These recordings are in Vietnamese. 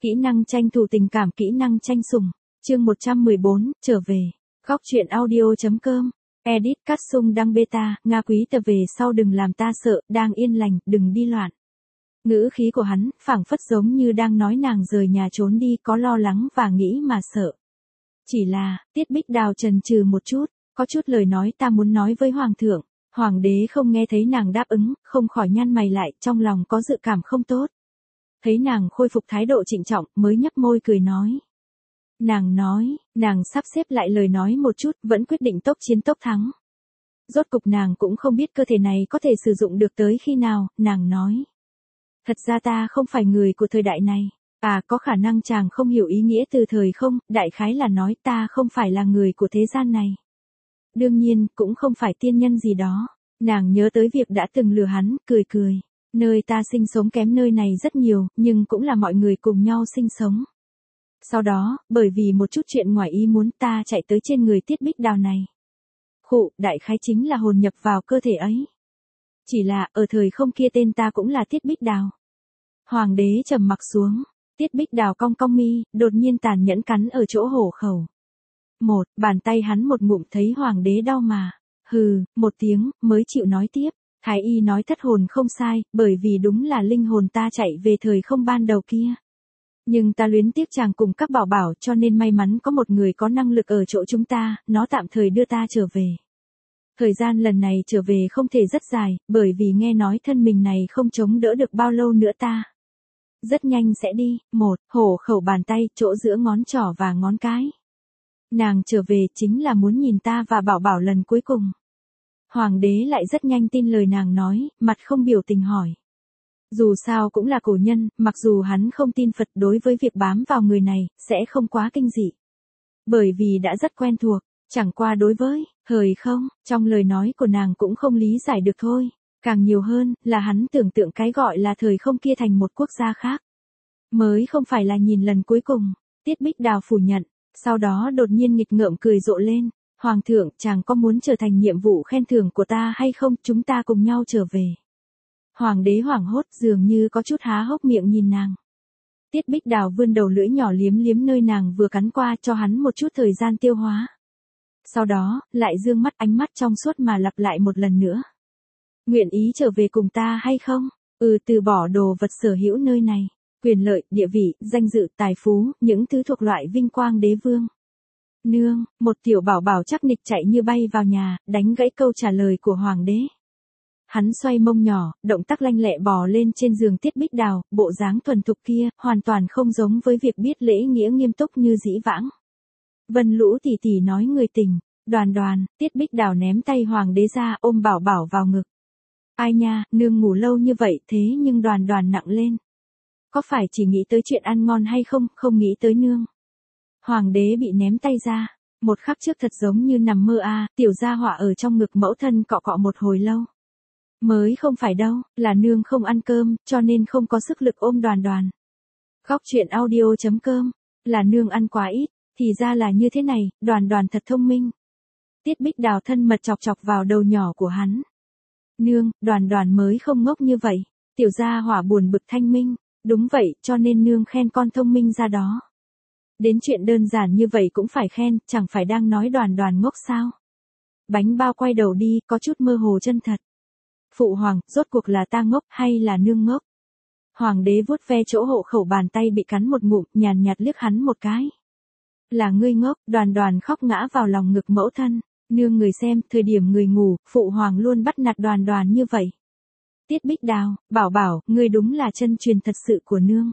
Kỹ năng tranh thủ tình cảm, kỹ năng tranh sủng. Chương 114, trở về. Góc truyện audio.com. Edit cắt sung đăng beta, Nga quý tập về sau đừng làm ta sợ, đang yên lành, đừng đi loạn. Ngữ khí của hắn, phảng phất giống như đang nói nàng rời nhà trốn đi, có lo lắng và nghĩ mà sợ. Chỉ là, Tiết Bích Đào chần chừ một chút, có chút lời nói ta muốn nói với Hoàng thượng. Hoàng đế không nghe thấy nàng đáp ứng, không khỏi nhăn mày lại, trong lòng có dự cảm không tốt. Thấy nàng khôi phục thái độ trịnh trọng, mới nhấp môi cười nói. Nàng sắp xếp lại lời nói một chút, vẫn quyết định tốc chiến tốc thắng. Rốt cục nàng cũng không biết cơ thể này có thể sử dụng được tới khi nào, nàng nói. Thật ra ta không phải người của thời đại này. Có khả năng chàng không hiểu ý nghĩa từ thời không, đại khái là nói ta không phải là người của thế gian này. Đương nhiên, cũng không phải tiên nhân gì đó. Nàng nhớ tới việc đã từng lừa hắn, cười cười. Nơi ta sinh sống kém nơi này rất nhiều, nhưng cũng là mọi người cùng nhau sinh sống. Sau đó, bởi vì một chút chuyện ngoài ý muốn ta chạy tới trên người Tiết Bích Đào này. Đại khái chính là hồn nhập vào cơ thể ấy. Chỉ là, ở thời không kia tên ta cũng là Tiết Bích Đào. Hoàng đế trầm mặc xuống. Tiết Bích Đào cong cong mi, đột nhiên tàn nhẫn cắn ở chỗ hổ khẩu. Bàn tay hắn một ngụm thấy hoàng đế đau mà. Một tiếng, mới chịu nói tiếp. Thái y nói thất hồn không sai, bởi vì đúng là linh hồn ta chạy về thời không ban đầu kia. Nhưng ta luyến tiếc chàng cùng các bảo bảo cho nên may mắn có một người có năng lực ở chỗ chúng ta, nó tạm thời đưa ta trở về. Thời gian lần này trở về không thể rất dài, bởi vì nghe nói thân mình này không chống đỡ được bao lâu nữa ta. Rất nhanh sẽ đi. Hổ khẩu bàn tay, chỗ giữa ngón trỏ và ngón cái. Nàng trở về chính là muốn nhìn ta và bảo bảo lần cuối cùng. Hoàng đế lại rất nhanh tin lời nàng nói, mặt không biểu tình hỏi. Dù sao cũng là cổ nhân, mặc dù hắn không tin Phật đối với việc bám vào người này, sẽ không quá kinh dị. Bởi vì đã rất quen thuộc, chẳng qua đối với, thời không, trong lời nói của nàng cũng không lý giải được thôi. Càng nhiều hơn, là hắn tưởng tượng cái gọi là thời không kia thành một quốc gia khác. Mới không phải là nhìn lần cuối cùng, Tiết Bích Đào phủ nhận, sau đó đột nhiên nghịch ngợm cười rộ lên. Hoàng thượng, chàng có muốn trở thành nhiệm vụ khen thưởng của ta hay không, chúng ta cùng nhau trở về. Hoàng đế hoảng hốt dường như có chút há hốc miệng nhìn nàng. Tiết Bích Đào vươn đầu lưỡi nhỏ liếm liếm nơi nàng vừa cắn qua cho hắn một chút thời gian tiêu hóa. Sau đó, lại dương mắt ánh mắt trong suốt mà lặp lại một lần nữa. Nguyện ý trở về cùng ta hay không? Từ bỏ đồ vật sở hữu nơi này, quyền lợi, địa vị, danh dự, tài phú, những thứ thuộc loại vinh quang đế vương. Nương, một tiểu bảo bảo chắc nịch chạy như bay vào nhà, đánh gãy câu trả lời của hoàng đế. Hắn xoay mông nhỏ, động tác lanh lẹ bò lên trên giường Tiết Bích Đào, bộ dáng thuần thục kia, hoàn toàn không giống với việc biết lễ nghĩa nghiêm túc như dĩ vãng. Vân Lũ tỉ tỉ nói người tình, Đoàn, Tiết Bích Đào ném tay hoàng đế ra ôm bảo bảo vào ngực. Ai nha, nương ngủ lâu như vậy thế nhưng Đoàn nặng lên. Có phải chỉ nghĩ tới chuyện ăn ngon hay không, không nghĩ tới nương. Hoàng đế bị ném tay ra, một khắc trước thật giống như nằm mơ tiểu gia họa ở trong ngực mẫu thân cọ cọ một hồi lâu. Mới không phải đâu, là nương không ăn cơm, cho nên không có sức lực ôm Đoàn. Góc truyện audio.com, là nương ăn quá ít, thì ra là như thế này, Đoàn thật thông minh. Tiết Bích Đào thân mật chọc vào đầu nhỏ của hắn. Nương, Đoàn mới không ngốc như vậy, tiểu gia hỏa buồn bực thanh minh, đúng vậy, cho nên nương khen con thông minh ra đó. Đến chuyện đơn giản như vậy cũng phải khen, chẳng phải đang nói Đoàn ngốc sao. Bánh bao quay đầu đi, có chút mơ hồ chân thật. Phụ hoàng, rốt cuộc là ta ngốc hay là nương ngốc? Hoàng đế vuốt ve chỗ hộ khẩu bàn tay bị cắn một ngụm, nhàn nhạt liếc hắn một cái. Là ngươi ngốc, Đoàn khóc ngã vào lòng ngực mẫu thân. Nương người xem, thời điểm người ngủ, phụ hoàng luôn bắt nạt Đoàn như vậy. Tiết Bích Đào, bảo, ngươi đúng là chân truyền thật sự của nương.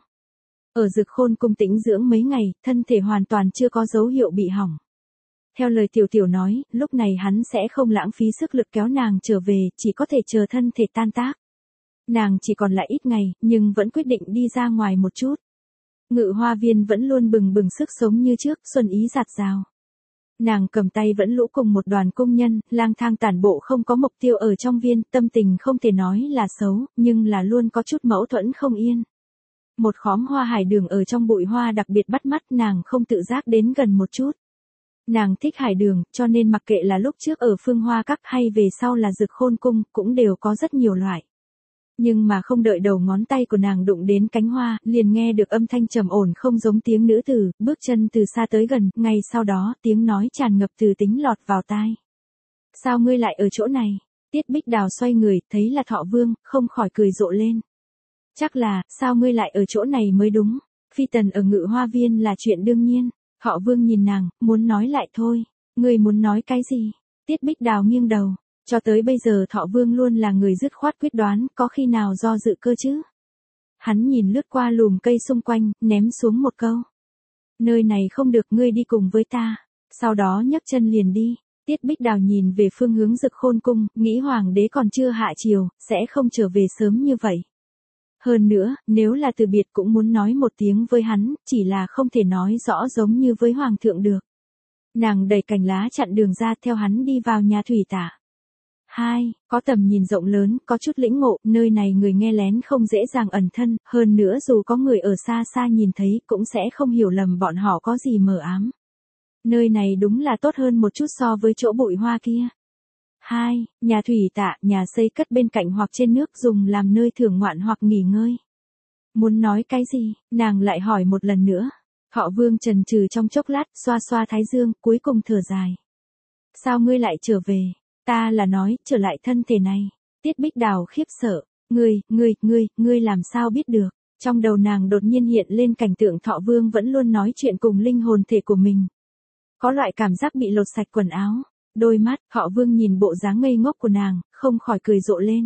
Ở Dực Khôn cung tĩnh dưỡng mấy ngày, thân thể hoàn toàn chưa có dấu hiệu bị hỏng. Theo lời tiểu nói, lúc này hắn sẽ không lãng phí sức lực kéo nàng trở về, chỉ có thể chờ thân thể tan tác. Nàng chỉ còn lại ít ngày, nhưng vẫn quyết định đi ra ngoài một chút. Ngự hoa viên vẫn luôn bừng sức sống như trước, xuân ý rạt rào. Nàng cầm tay vẫn lũ cùng một đoàn công nhân, lang thang tản bộ không có mục tiêu ở trong viên, tâm tình không thể nói là xấu, nhưng là luôn có chút mâu thuẫn không yên. Một khóm hoa hải đường ở trong bụi hoa đặc biệt bắt mắt, nàng không tự giác đến gần một chút. Nàng thích hải đường, cho nên mặc kệ là lúc trước ở Phương Hoa Các hay về sau là Dực Khôn cung, cũng đều có rất nhiều loại. Nhưng mà không đợi đầu ngón tay của nàng đụng đến cánh hoa, liền nghe được âm thanh trầm ổn không giống tiếng nữ tử, bước chân từ xa tới gần, ngay sau đó tiếng nói tràn ngập từ tính lọt vào tai. Sao ngươi lại ở chỗ này? Tiết Bích Đào xoay người, thấy là Thọ Vương, không khỏi cười rộ lên. Chắc là, sao ngươi lại ở chỗ này mới đúng, phi tần ở Ngự Hoa Viên là chuyện đương nhiên. Thọ Vương nhìn nàng, muốn nói lại thôi, ngươi muốn nói cái gì? Tiết Bích Đào nghiêng đầu, cho tới bây giờ Thọ Vương luôn là người dứt khoát quyết đoán, có khi nào do dự cơ chứ? Hắn nhìn lướt qua lùm cây xung quanh, ném xuống một câu. Nơi này không được, ngươi đi cùng với ta. Sau đó nhấc chân liền đi. Tiết Bích Đào nhìn về phương hướng Dực Khôn cung, nghĩ hoàng đế còn chưa hạ triều, sẽ không trở về sớm như vậy. Hơn nữa, nếu là từ biệt cũng muốn nói một tiếng với hắn, chỉ là không thể nói rõ giống như với hoàng thượng được. Nàng đẩy cành lá chặn đường ra, theo hắn đi vào nhà thủy tả. 2. Có tầm nhìn rộng lớn, có chút lĩnh ngộ, nơi này người nghe lén không dễ dàng ẩn thân, hơn nữa dù có người ở xa xa nhìn thấy cũng sẽ không hiểu lầm bọn họ có gì mờ ám. Nơi này đúng là tốt hơn một chút so với chỗ bụi hoa kia. 2. Nhà thủy tạ, nhà xây cất bên cạnh hoặc trên nước, dùng làm nơi thưởng ngoạn hoặc nghỉ ngơi. Muốn nói cái gì, nàng lại hỏi một lần nữa. Thọ Vương chần chừ trong chốc lát, xoa xoa thái dương, cuối cùng thở dài. Sao ngươi lại trở về? Ta là nói, trở lại thân thể này. Tiết Bích Đào khiếp sợ. Ngươi làm sao biết được? Trong đầu nàng đột nhiên hiện lên cảnh tượng Thọ Vương vẫn luôn nói chuyện cùng linh hồn thể của mình. Có loại cảm giác bị lột sạch quần áo. Đôi mắt, Thọ Vương nhìn bộ dáng ngây ngốc của nàng, không khỏi cười rộ lên.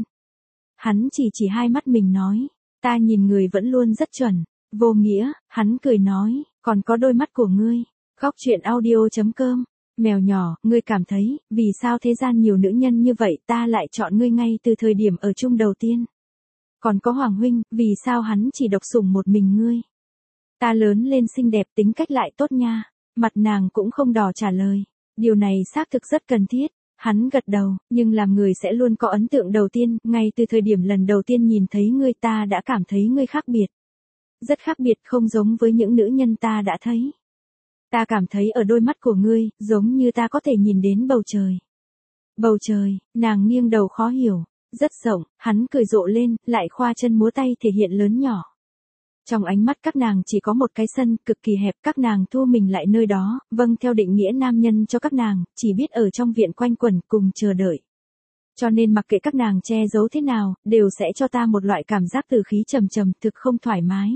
Hắn chỉ hai mắt mình nói. Ta nhìn người vẫn luôn rất chuẩn. Vô nghĩa, hắn cười nói, còn có đôi mắt của ngươi. Góc truyện audio.com. Mèo nhỏ, ngươi cảm thấy, vì sao thế gian nhiều nữ nhân như vậy, ta lại chọn ngươi ngay từ thời điểm ở chung đầu tiên. Còn có Hoàng huynh, vì sao hắn chỉ độc sủng một mình ngươi. Ta lớn lên xinh đẹp, tính cách lại tốt nha. Mặt nàng cũng không đỏ trả lời. Điều này xác thực rất cần thiết. Hắn gật đầu, nhưng làm người sẽ luôn có ấn tượng đầu tiên, ngay từ thời điểm lần đầu tiên nhìn thấy ngươi ta đã cảm thấy ngươi khác biệt. Rất khác biệt, không giống với những nữ nhân ta đã thấy. Ta cảm thấy ở đôi mắt của ngươi, giống như ta có thể nhìn đến bầu trời. Bầu trời, nàng nghiêng đầu khó hiểu. Rất rộng, hắn cười rộ lên, lại khoa chân múa tay thể hiện lớn nhỏ. Trong ánh mắt các nàng chỉ có một cái sân, cực kỳ hẹp, các nàng thu mình lại nơi đó, vâng theo định nghĩa nam nhân cho các nàng, chỉ biết ở trong viện quanh quẩn cùng chờ đợi. Cho nên mặc kệ các nàng che giấu thế nào, đều sẽ cho ta một loại cảm giác từ khí trầm trầm, thực không thoải mái.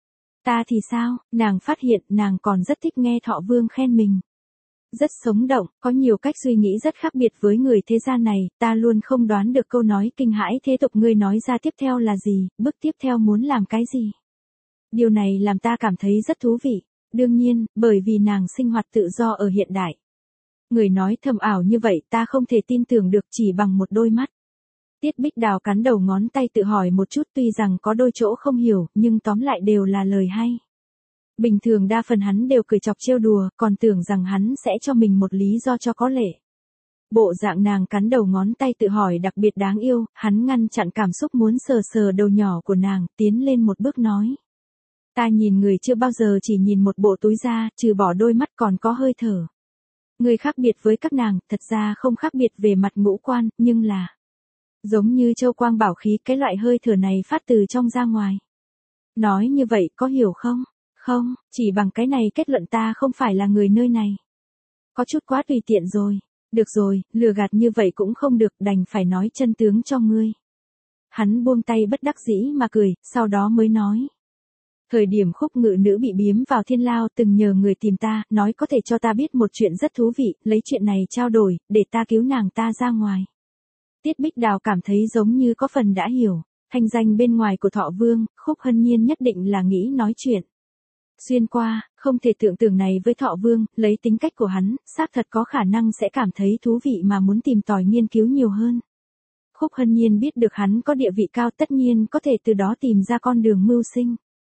Ta thì sao, nàng phát hiện nàng còn rất thích nghe Thọ Vương khen mình. Rất sống động, có nhiều cách suy nghĩ rất khác biệt với người thế gian này, ta luôn không đoán được câu nói kinh hãi thế tục ngươi nói ra tiếp theo là gì, bước tiếp theo muốn làm cái gì. Điều này làm ta cảm thấy rất thú vị, đương nhiên, bởi vì nàng sinh hoạt tự do ở hiện đại. Người nói thầm ảo như vậy ta không thể tin tưởng được chỉ bằng một đôi mắt. Tiết Bích Đào cắn đầu ngón tay tự hỏi một chút, tuy rằng có đôi chỗ không hiểu, nhưng tóm lại đều là lời hay. Bình thường đa phần hắn đều cười chọc trêu đùa, còn tưởng rằng hắn sẽ cho mình một lý do cho có lệ. Bộ dạng nàng cắn đầu ngón tay tự hỏi đặc biệt đáng yêu, hắn ngăn chặn cảm xúc muốn sờ sờ đầu nhỏ của nàng, tiến lên một bước nói. Ta nhìn người chưa bao giờ chỉ nhìn một bộ túi da, trừ bỏ đôi mắt còn có hơi thở. Người khác biệt với các nàng, thật ra không khác biệt về mặt ngũ quan, nhưng là giống như châu quang bảo khí, cái loại hơi thở này phát từ trong ra ngoài. Nói như vậy có hiểu không? Không, chỉ bằng cái này kết luận ta không phải là người nơi này. Có chút quá tùy tiện rồi. Được rồi, lừa gạt như vậy cũng không được, đành phải nói chân tướng cho ngươi. Hắn buông tay bất đắc dĩ mà cười, sau đó mới nói. Thời điểm Khúc Ngự Nữ bị biếm vào thiên lao từng nhờ người tìm ta, nói có thể cho ta biết một chuyện rất thú vị, lấy chuyện này trao đổi, để ta cứu nàng ta ra ngoài. Tiết Bích Đào cảm thấy giống như có phần đã hiểu, thanh danh bên ngoài của Thọ Vương, Khúc Hân Nhiên nhất định là nghĩ nói chuyện. Xuyên qua, không thể tưởng tượng này với Thọ Vương, lấy tính cách của hắn, xác thật có khả năng sẽ cảm thấy thú vị mà muốn tìm tòi nghiên cứu nhiều hơn. Khúc Hân Nhiên biết được hắn có địa vị cao, tất nhiên có thể từ đó tìm ra con đường mưu sinh.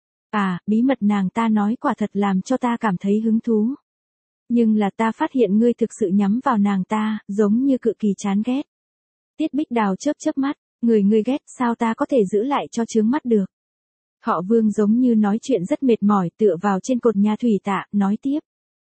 À, bí mật nàng ta nói quả thật làm cho ta cảm thấy hứng thú. Nhưng là ta phát hiện ngươi thực sự nhắm vào nàng ta, giống như cực kỳ chán ghét. Tiết Bích Đào chớp mắt, ngươi ghét sao ta có thể giữ lại cho chướng mắt được. Thọ Vương giống như nói chuyện rất mệt mỏi, tựa vào trên cột nhà thủy tạ, nói tiếp.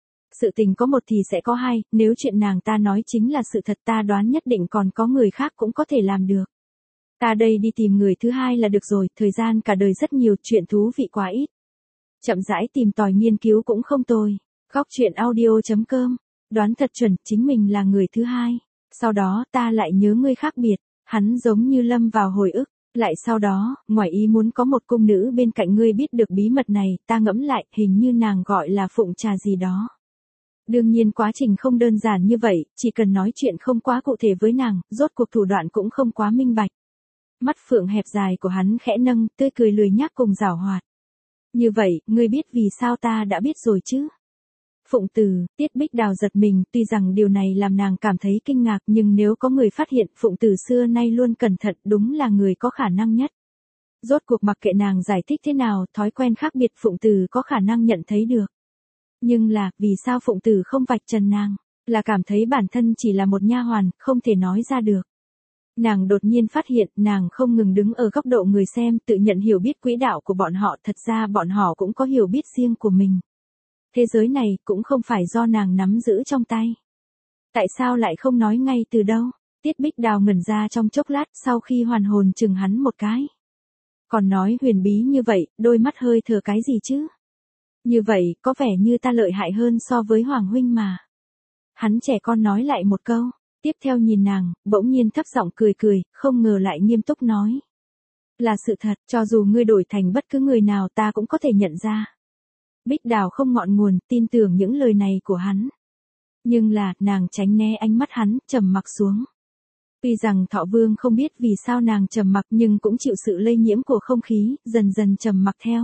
Sự tình có một thì sẽ có hai, nếu chuyện nàng ta nói chính là sự thật ta đoán nhất định còn có người khác cũng có thể làm được. Ta đây đi tìm người thứ hai là được rồi, thời gian cả đời rất nhiều, chuyện thú vị quá ít. Chậm rãi tìm tòi nghiên cứu cũng không tồi. Góc truyện audio.com. Đoán thật chuẩn, chính mình là người thứ hai. Sau đó ta lại nhớ ngươi khác biệt. Hắn giống như lâm vào hồi ức. Lại sau đó, ngoài ý muốn có một cung nữ bên cạnh ngươi biết được bí mật này, ta ngẫm lại, hình như nàng gọi là Phụng Trà gì đó. Đương nhiên quá trình không đơn giản như vậy, chỉ cần nói chuyện không quá cụ thể với nàng, rốt cuộc thủ đoạn cũng không quá minh bạch. Mắt phượng hẹp dài của hắn khẽ nâng, tươi cười lười nhác cùng giảo hoạt. Như vậy, ngươi biết vì sao ta đã biết rồi chứ? Phụng Từ, Tiết Bích Đào giật mình, tuy rằng điều này làm nàng cảm thấy kinh ngạc nhưng nếu có người phát hiện Phụng Từ xưa nay luôn cẩn thận đúng là người có khả năng nhất. Rốt cuộc mặc kệ nàng giải thích thế nào, thói quen khác biệt Phụng Từ có khả năng nhận thấy được. Nhưng là, vì sao Phụng Từ không vạch trần nàng? Là cảm thấy bản thân chỉ là một nha hoàn, không thể nói ra được. Nàng đột nhiên phát hiện nàng không ngừng đứng ở góc độ người xem tự nhận hiểu biết quỹ đạo của bọn họ, thật ra bọn họ cũng có hiểu biết riêng của mình. Thế giới này cũng không phải do nàng nắm giữ trong tay. Tại sao lại không nói ngay từ đâu? Tiết Bích Đào ngẩn ra trong chốc lát sau khi hoàn hồn chừng hắn một cái. Còn nói huyền bí như vậy, đôi mắt hơi thở cái gì chứ? Như vậy, có vẻ như ta lợi hại hơn so với Hoàng huynh mà. Hắn trẻ con nói lại một câu. Tiếp theo nhìn nàng, bỗng nhiên thấp giọng cười cười, không ngờ lại nghiêm túc nói. Là sự thật, cho dù ngươi đổi thành bất cứ người nào ta cũng có thể nhận ra. Bích Đào không ngọn nguồn, tin tưởng những lời này của hắn. Nhưng là, nàng tránh né ánh mắt hắn, trầm mặc xuống. Tuy rằng Thọ Vương không biết vì sao nàng trầm mặc nhưng cũng chịu sự lây nhiễm của không khí, dần dần trầm mặc theo.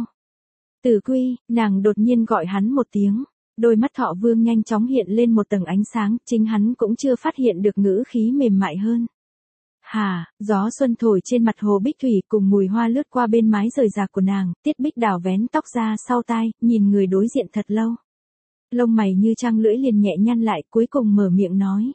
Tử Quy, nàng đột nhiên gọi hắn một tiếng. Đôi mắt Thọ Vương nhanh chóng hiện lên một tầng ánh sáng, chính hắn cũng chưa phát hiện được ngữ khí mềm mại hơn. Hà, gió xuân thổi trên mặt hồ Bích Thủy cùng mùi hoa lướt qua bên mái rời rạc của nàng, Tiết Bích Đào vén tóc ra sau tai, nhìn người đối diện thật lâu. Lông mày như trăng lưỡi liền nhẹ nhăn lại, cuối cùng mở miệng nói.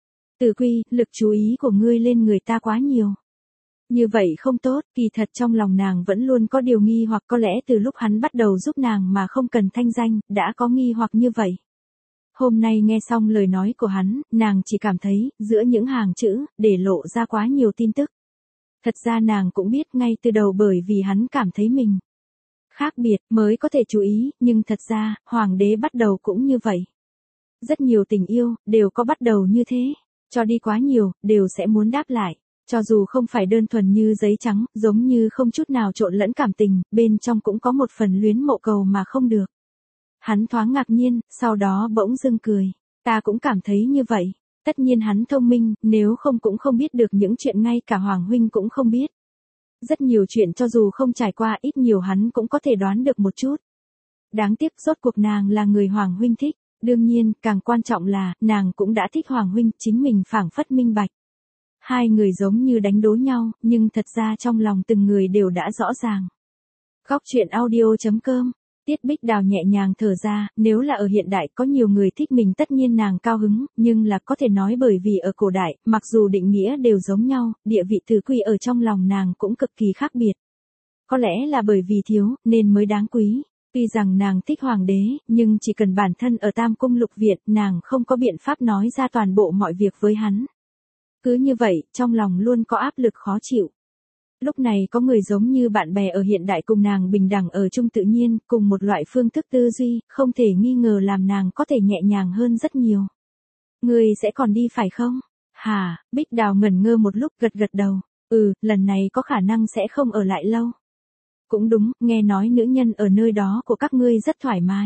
Tử Quy, lực chú ý của ngươi lên người ta quá nhiều. Như vậy không tốt, kỳ thật trong lòng nàng vẫn luôn có điều nghi hoặc có lẽ từ lúc hắn bắt đầu giúp nàng mà không cần thanh danh, đã có nghi hoặc như vậy. Hôm nay nghe xong lời nói của hắn, nàng chỉ cảm thấy, giữa những hàng chữ, để lộ ra quá nhiều tin tức. Thật ra nàng cũng biết ngay từ đầu bởi vì hắn cảm thấy mình khác biệt mới có thể chú ý, nhưng thật ra, Hoàng đế bắt đầu cũng như vậy. Rất nhiều tình yêu, đều có bắt đầu như thế. Cho đi quá nhiều, đều sẽ muốn đáp lại. Cho dù không phải đơn thuần như giấy trắng, giống như không chút nào trộn lẫn cảm tình, bên trong cũng có một phần luyến mộ cầu mà không được. Hắn thoáng ngạc nhiên, sau đó bỗng dưng cười. Ta cũng cảm thấy như vậy. Tất nhiên hắn thông minh, nếu không cũng không biết được những chuyện ngay cả Hoàng huynh cũng không biết. Rất nhiều chuyện cho dù không trải qua ít nhiều hắn cũng có thể đoán được một chút. Đáng tiếc rốt cuộc nàng là người Hoàng huynh thích. Đương nhiên, càng quan trọng là, nàng cũng đã thích Hoàng huynh, chính mình phảng phất minh bạch. Hai người giống như đánh đố nhau, nhưng thật ra trong lòng từng người đều đã rõ ràng. Góc truyện audio.com. Tiết Bích Đào nhẹ nhàng thở ra, nếu là ở hiện đại có nhiều người thích mình tất nhiên nàng cao hứng, nhưng là có thể nói bởi vì ở cổ đại, mặc dù định nghĩa đều giống nhau, địa vị Tử Quy ở trong lòng nàng cũng cực kỳ khác biệt. Có lẽ là bởi vì thiếu, nên mới đáng quý. Tuy rằng nàng thích Hoàng đế, nhưng chỉ cần bản thân ở Tam Cung Lục Viện, nàng không có biện pháp nói ra toàn bộ mọi việc với hắn. Cứ như vậy, trong lòng luôn có áp lực khó chịu. Lúc này có người giống như bạn bè ở hiện đại cùng nàng bình đẳng ở chung tự nhiên, cùng một loại phương thức tư duy, không thể nghi ngờ làm nàng có thể nhẹ nhàng hơn rất nhiều. Người sẽ còn đi phải không? Hà, Bích Đào ngẩn ngơ một lúc gật gật đầu. Lần này có khả năng sẽ không ở lại lâu. Cũng đúng, nghe nói nữ nhân ở nơi đó của các ngươi rất thoải mái.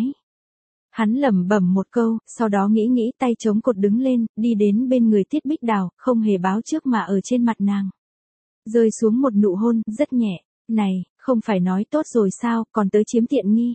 Hắn lẩm bẩm một câu, sau đó nghĩ tay chống cột đứng lên, đi đến bên người Tiết Bích Đào, không hề báo trước mà ở trên mặt nàng. Rơi xuống một nụ hôn, rất nhẹ. Này, không phải nói tốt rồi sao, còn tới chiếm tiện nghi.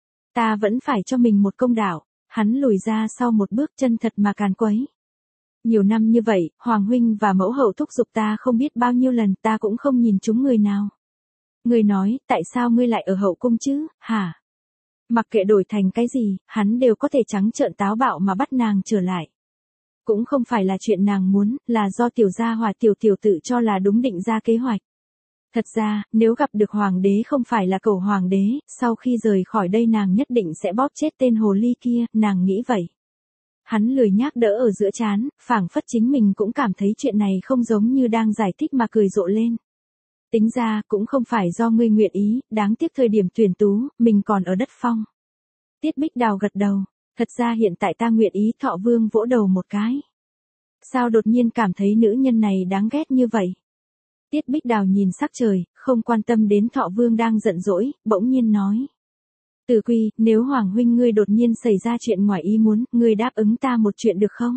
Ta vẫn phải cho mình một công đạo. Hắn lùi ra sau một bước chân thật mà càn quấy. Nhiều năm như vậy, Hoàng huynh và mẫu hậu thúc giục ta không biết bao nhiêu lần, ta cũng không nhìn chúng người nào. Người nói, tại sao ngươi lại ở hậu cung chứ, hả? Mặc kệ đổi thành cái gì, hắn đều có thể trắng trợn táo bạo mà bắt nàng trở lại. Cũng không phải là chuyện nàng muốn, là do tiểu gia hòa tiểu tự cho là đúng định ra kế hoạch. Thật ra, nếu gặp được hoàng đế không phải là cầu hoàng đế, sau khi rời khỏi đây nàng nhất định sẽ bóp chết tên hồ ly kia, nàng nghĩ vậy. Hắn lười nhác đỡ ở giữa trán, phảng phất chính mình cũng cảm thấy chuyện này không giống như đang giải thích mà cười rộ lên. Tính ra cũng không phải do ngươi nguyện ý, đáng tiếc thời điểm tuyển tú, mình còn ở đất phong. Tiết Bích Đào gật đầu, thật ra hiện tại ta nguyện ý. Thọ Vương vỗ đầu một cái. Sao đột nhiên cảm thấy nữ nhân này đáng ghét như vậy? Tiết Bích Đào nhìn sắc trời, không quan tâm đến Thọ Vương đang giận dỗi, bỗng nhiên nói. Từ Quy, nếu Hoàng huynh ngươi đột nhiên xảy ra chuyện ngoài ý muốn, ngươi đáp ứng ta một chuyện được không?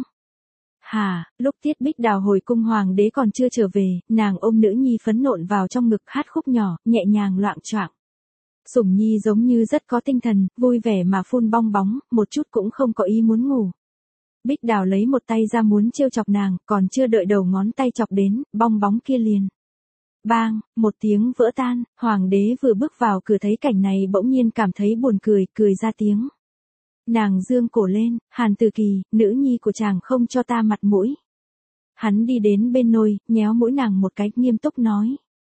Hà, lúc Tiết Bích Đào hồi cung hoàng đế còn chưa trở về, nàng ôm nữ nhi phấn nộn vào trong ngực hát khúc nhỏ, nhẹ nhàng loạng choạng. Sủng nhi giống như rất có tinh thần, vui vẻ mà phun bong bóng, một chút cũng không có ý muốn ngủ. Bích Đào lấy một tay ra muốn trêu chọc nàng, còn chưa đợi đầu ngón tay chọc đến, bong bóng kia liền. Bang, một tiếng vỡ tan, hoàng đế vừa bước vào cửa thấy cảnh này bỗng nhiên cảm thấy buồn cười, cười ra tiếng. Nàng dương cổ lên, Hàn Từ Kỳ, nữ nhi của chàng không cho ta mặt mũi. Hắn đi đến bên nôi, nhéo mũi nàng một cái, nghiêm túc nói.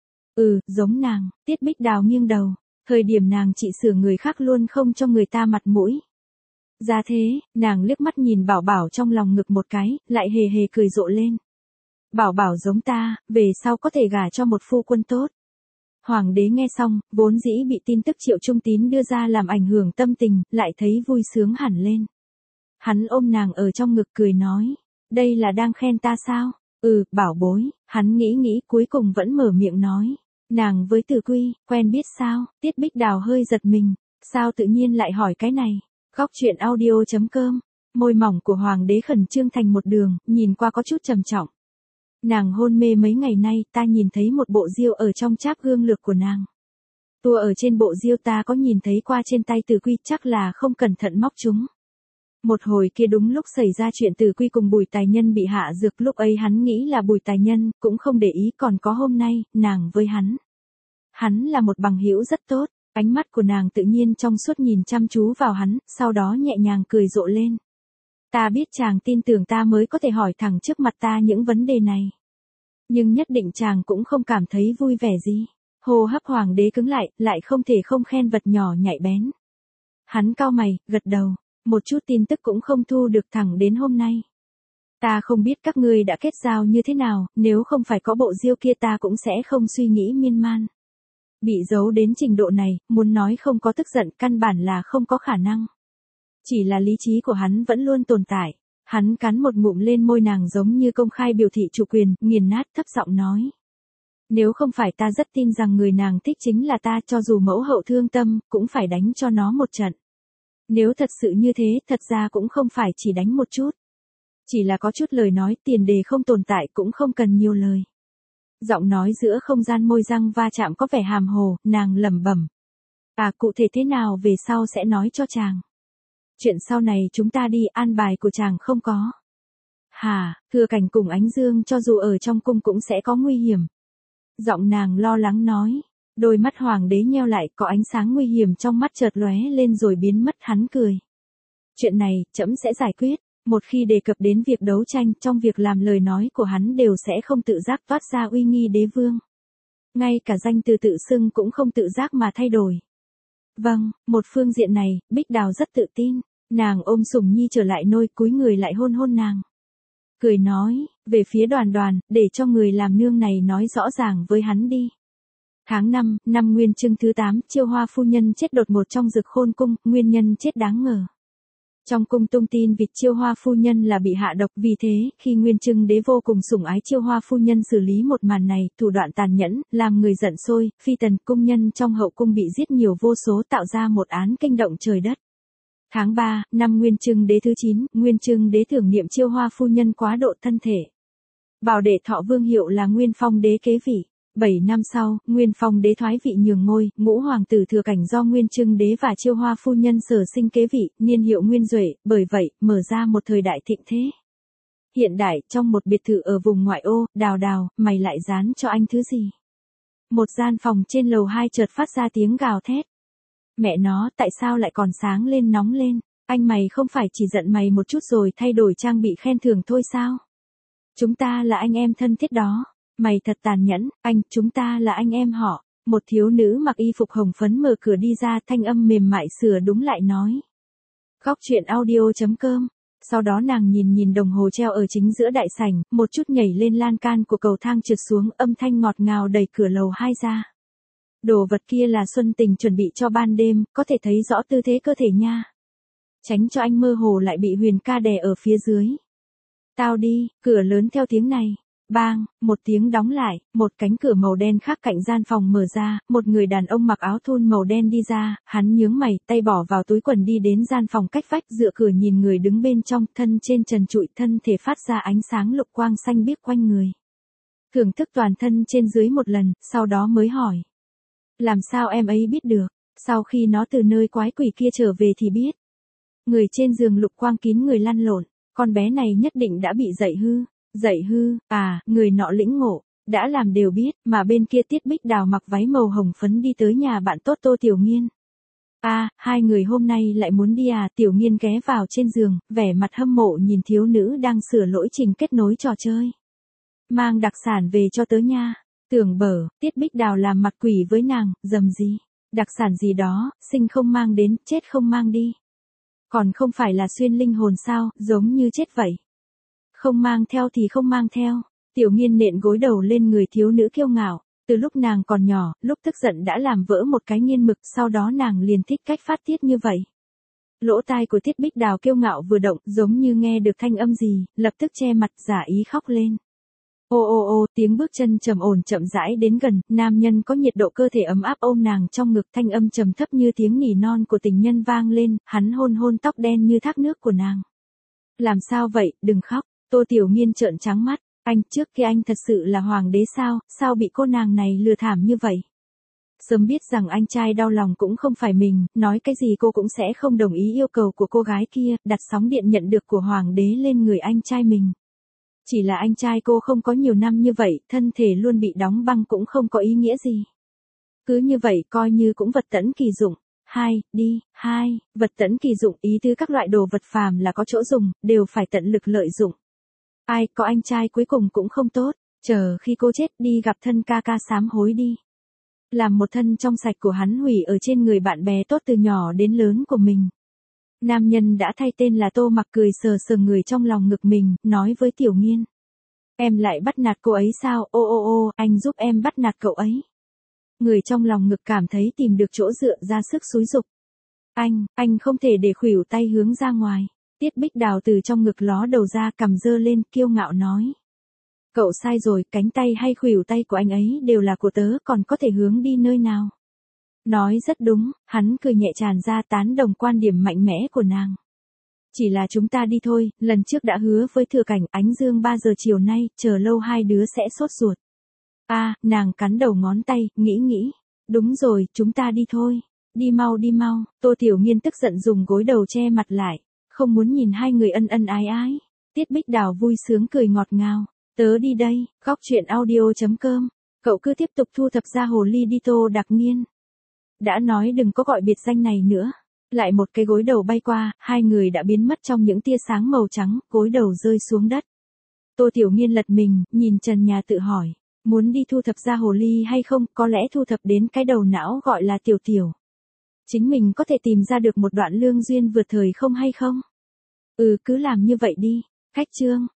Giống nàng. Tiết Bích Đào nghiêng đầu, thời điểm nàng trị sửa người khác luôn không cho người ta mặt mũi. Ra thế, nàng liếc mắt nhìn Bảo Bảo trong lòng ngực một cái, lại hề hề cười rộ lên. Bảo Bảo giống ta, về sau có thể gả cho một phu quân tốt. Hoàng đế nghe xong, vốn dĩ bị tin tức Triệu Trung Tín đưa ra làm ảnh hưởng tâm tình, lại thấy vui sướng hẳn lên. Hắn ôm nàng ở trong ngực cười nói, đây là đang khen ta sao? Bảo bối. Hắn nghĩ cuối cùng vẫn mở miệng nói, nàng với Từ Quy, quen biết sao? Tiết Bích Đào hơi giật mình, sao tự nhiên lại hỏi cái này? Góc truyện audio.com, môi mỏng của hoàng đế khẩn trương thành một đường, nhìn qua có chút trầm trọng. Nàng hôn mê mấy ngày nay, ta nhìn thấy một bộ diêu ở trong cháp gương lược của nàng. Tua ở trên bộ diêu ta có nhìn thấy qua trên tay Từ Quy, chắc là không cẩn thận móc chúng. Một hồi kia đúng lúc xảy ra chuyện Từ Quy cùng Bùi Tài Nhân bị hạ dược, lúc ấy hắn nghĩ là Bùi Tài Nhân, cũng không để ý, còn có hôm nay, nàng với hắn. Hắn là một bằng hữu rất tốt, ánh mắt của nàng tự nhiên trong suốt nhìn chăm chú vào hắn, sau đó nhẹ nhàng cười rộ lên. Ta biết chàng tin tưởng ta mới có thể hỏi thẳng trước mặt ta những vấn đề này. Nhưng nhất định chàng cũng không cảm thấy vui vẻ gì. Hô hấp hoàng đế cứng lại không thể không khen vật nhỏ nhạy bén. Hắn cau mày, gật đầu, một chút tin tức cũng không thu được thẳng đến hôm nay. Ta không biết các ngươi đã kết giao như thế nào, nếu không phải có bộ diêu kia ta cũng sẽ không suy nghĩ miên man. Bị giấu đến trình độ này, muốn nói không có tức giận căn bản là không có khả năng. Chỉ là lý trí của hắn vẫn luôn tồn tại. Hắn cắn một ngụm lên môi nàng giống như công khai biểu thị chủ quyền, nghiền nát thấp giọng nói. Nếu không phải ta rất tin rằng người nàng thích chính là ta, cho dù mẫu hậu thương tâm, cũng phải đánh cho nó một trận. Nếu thật sự như thế, thật ra cũng không phải chỉ đánh một chút. Chỉ là có chút lời nói, tiền đề không tồn tại cũng không cần nhiều lời. Giọng nói giữa không gian môi răng va chạm có vẻ hàm hồ, nàng lẩm bẩm. Cụ thể thế nào về sau sẽ nói cho chàng. Chuyện sau này chúng ta đi, an bài của chàng không có. Thừa Cảnh cùng Ánh Dương cho dù ở trong cung cũng sẽ có nguy hiểm. Giọng nàng lo lắng nói. Đôi mắt hoàng đế nheo lại, có ánh sáng nguy hiểm trong mắt chợt lóe lên rồi biến mất. Hắn cười. Chuyện này, trẫm sẽ giải quyết. Một khi đề cập đến việc đấu tranh, trong việc làm lời nói của hắn đều sẽ không tự giác toát ra uy nghi đế vương. Ngay cả danh từ tự xưng cũng không tự giác mà thay đổi. Vâng, một phương diện này, Bích Đào rất tự tin. Nàng ôm Sủng Nhi trở lại nôi, cúi người lại hôn hôn nàng. Cười nói, về phía Đoàn Đoàn, để cho người làm nương này nói rõ ràng với hắn đi. Tháng 5, năm Nguyên Chương thứ 8, Chiêu Hoa phu nhân chết đột ngột trong Dực Khôn cung, nguyên nhân chết đáng ngờ. Trong cung tung tin vịt Chiêu Hoa phu nhân là bị hạ độc, vì thế, khi Nguyên Chương đế vô cùng sủng ái Chiêu Hoa phu nhân xử lý một màn này, thủ đoạn tàn nhẫn, làm người giận sôi, phi tần cung nhân trong hậu cung bị giết nhiều vô số, tạo ra một án kinh động trời đất. Tháng 3, năm Nguyên Chương đế thứ 9, Nguyên Chương đế thưởng niệm Chiêu Hoa phu nhân quá độ thân thể. Bảo đệ Thọ vương hiệu là Nguyên Phong đế kế vị. 7 năm sau, Nguyên Phong đế thoái vị nhường ngôi, ngũ hoàng tử Thừa Cảnh do Nguyên Chương đế và Chiêu Hoa phu nhân sở sinh kế vị, niên hiệu Nguyên Duệ, bởi vậy, mở ra một thời đại thịnh thế. Hiện đại, trong một biệt thự ở vùng ngoại ô, Đào, mày lại dán cho anh thứ gì? Một gian phòng trên lầu 2 chợt phát ra tiếng gào thét. Mẹ nó, tại sao lại còn sáng lên nóng lên? Anh mày không phải chỉ giận mày một chút rồi thay đổi trang bị khen thưởng thôi sao? Chúng ta là anh em thân thiết đó. Mày thật tàn nhẫn, chúng ta là anh em họ. Một thiếu nữ mặc y phục hồng phấn mở cửa đi ra, thanh âm mềm mại sửa đúng lại nói. Góc truyện audio.com Sau đó nàng nhìn đồng hồ treo ở chính giữa đại sảnh, một chút nhảy lên lan can của cầu thang trượt xuống, âm thanh ngọt ngào đẩy cửa lầu 2 ra. Đồ vật kia là Xuân Tình chuẩn bị cho ban đêm, có thể thấy rõ tư thế cơ thể nha. Tránh cho anh mơ hồ lại bị Huyền ca đè ở phía dưới. Tao đi, cửa lớn theo tiếng này. Bang, một tiếng đóng lại, một cánh cửa màu đen khác cạnh gian phòng mở ra, một người đàn ông mặc áo thun màu đen đi ra, hắn nhướng mày, tay bỏ vào túi quần đi đến gian phòng cách vách, dựa cửa nhìn người đứng bên trong, thân trên trần trụi, thân thể phát ra ánh sáng lục quang xanh biếc quanh người. Thưởng thức toàn thân trên dưới một lần, sau đó mới hỏi. Làm sao em ấy biết được, sau khi nó từ nơi quái quỷ kia trở về thì biết. Người trên giường lục quang kín người lăn lộn, con bé này nhất định đã bị dạy hư. Dạy hư, người nọ lĩnh ngộ, đã làm đều biết, mà bên kia Tiết Bích Đào mặc váy màu hồng phấn đi tới nhà bạn tốt Tô Tiểu Nghiên. Hai người hôm nay lại muốn đi à? Tiểu Nghiên ghé vào trên giường, vẻ mặt hâm mộ nhìn thiếu nữ đang sửa lỗi trình kết nối trò chơi. Mang đặc sản về cho tớ nha. Tưởng bở, Tiết Bích Đào làm mặt quỷ với nàng, dầm gì. Đặc sản gì đó, sinh không mang đến, chết không mang đi. Còn không phải là xuyên linh hồn sao, giống như chết vậy. Không mang theo thì không mang theo. Tiểu Nghiên nện gối đầu lên người thiếu nữ kiêu ngạo. Từ lúc nàng còn nhỏ, lúc tức giận đã làm vỡ một cái nghiên mực, sau đó nàng liền thích cách phát tiết như vậy. Lỗ tai của Tiết Bích Đào kiêu ngạo vừa động, giống như nghe được thanh âm gì, lập tức che mặt giả ý khóc lên. Ô, tiếng bước chân trầm ổn chậm rãi đến gần, nam nhân có nhiệt độ cơ thể ấm áp ôm nàng trong ngực, thanh âm trầm thấp như tiếng nỉ non của tình nhân vang lên, hắn hôn tóc đen như thác nước của nàng. Làm sao vậy, đừng khóc. Tô Tiểu Nghiên trợn trắng mắt, anh trước kia anh thật sự là hoàng đế sao bị cô nàng này lừa thảm như vậy? Sớm biết rằng anh trai đau lòng cũng không phải mình, nói cái gì cô cũng sẽ không đồng ý yêu cầu của cô gái kia, đặt sóng điện nhận được của hoàng đế lên người anh trai mình. Chỉ là anh trai cô không có nhiều năm như vậy, thân thể luôn bị đóng băng cũng không có ý nghĩa gì. Cứ như vậy coi như cũng vật tẫn kỳ dụng. Vật tẫn kỳ dụng, ý tứ các loại đồ vật phàm là có chỗ dùng, đều phải tận lực lợi dụng. Ai có anh trai cuối cùng cũng không tốt, chờ khi cô chết đi gặp thân ca sám hối đi. Làm một thân trong sạch của hắn hủy ở trên người bạn bè tốt từ nhỏ đến lớn của mình. Nam nhân đã thay tên là Tô Mặc cười sờ người trong lòng ngực mình, nói với Tiểu Nghiên. Em lại bắt nạt cô ấy sao? Ô, anh giúp em bắt nạt cậu ấy. Người trong lòng ngực cảm thấy tìm được chỗ dựa ra sức xúi giục. Anh không thể để khuỷu tay hướng ra ngoài. Tiết Bích Đào từ trong ngực ló đầu ra, cằm giơ lên, kiêu ngạo nói. Cậu sai rồi, cánh tay hay khuỷu tay của anh ấy đều là của tớ, còn có thể hướng đi nơi nào. Nói rất đúng, hắn cười nhẹ tràn ra tán đồng quan điểm mạnh mẽ của nàng. Chỉ là chúng ta đi thôi, lần trước đã hứa với Thừa Cảnh Ánh Dương 3 giờ chiều nay, chờ lâu hai đứa sẽ sốt ruột. Nàng cắn đầu ngón tay, nghĩ. Đúng rồi, chúng ta đi thôi. Đi mau. Tô Tiểu Nghiên tức giận dùng gối đầu che mặt lại. Không muốn nhìn hai người ân ái. Tiết Bích Đào vui sướng cười ngọt ngào. Tớ đi đây, góc chuyện audio.com. Cậu cứ tiếp tục thu thập ra hồ ly đi Tô Đặc Nghiên. Đã nói đừng có gọi biệt danh này nữa. Lại một cái gối đầu bay qua, hai người đã biến mất trong những tia sáng màu trắng, gối đầu rơi xuống đất. Tô Tiểu Nghiên lật mình, nhìn trần nhà tự hỏi. Muốn đi thu thập ra hồ ly hay không, có lẽ thu thập đến cái đầu não gọi là Tiểu. Chính mình có thể tìm ra được một đoạn lương duyên vượt thời không hay không? Cứ làm như vậy đi. Khách chương.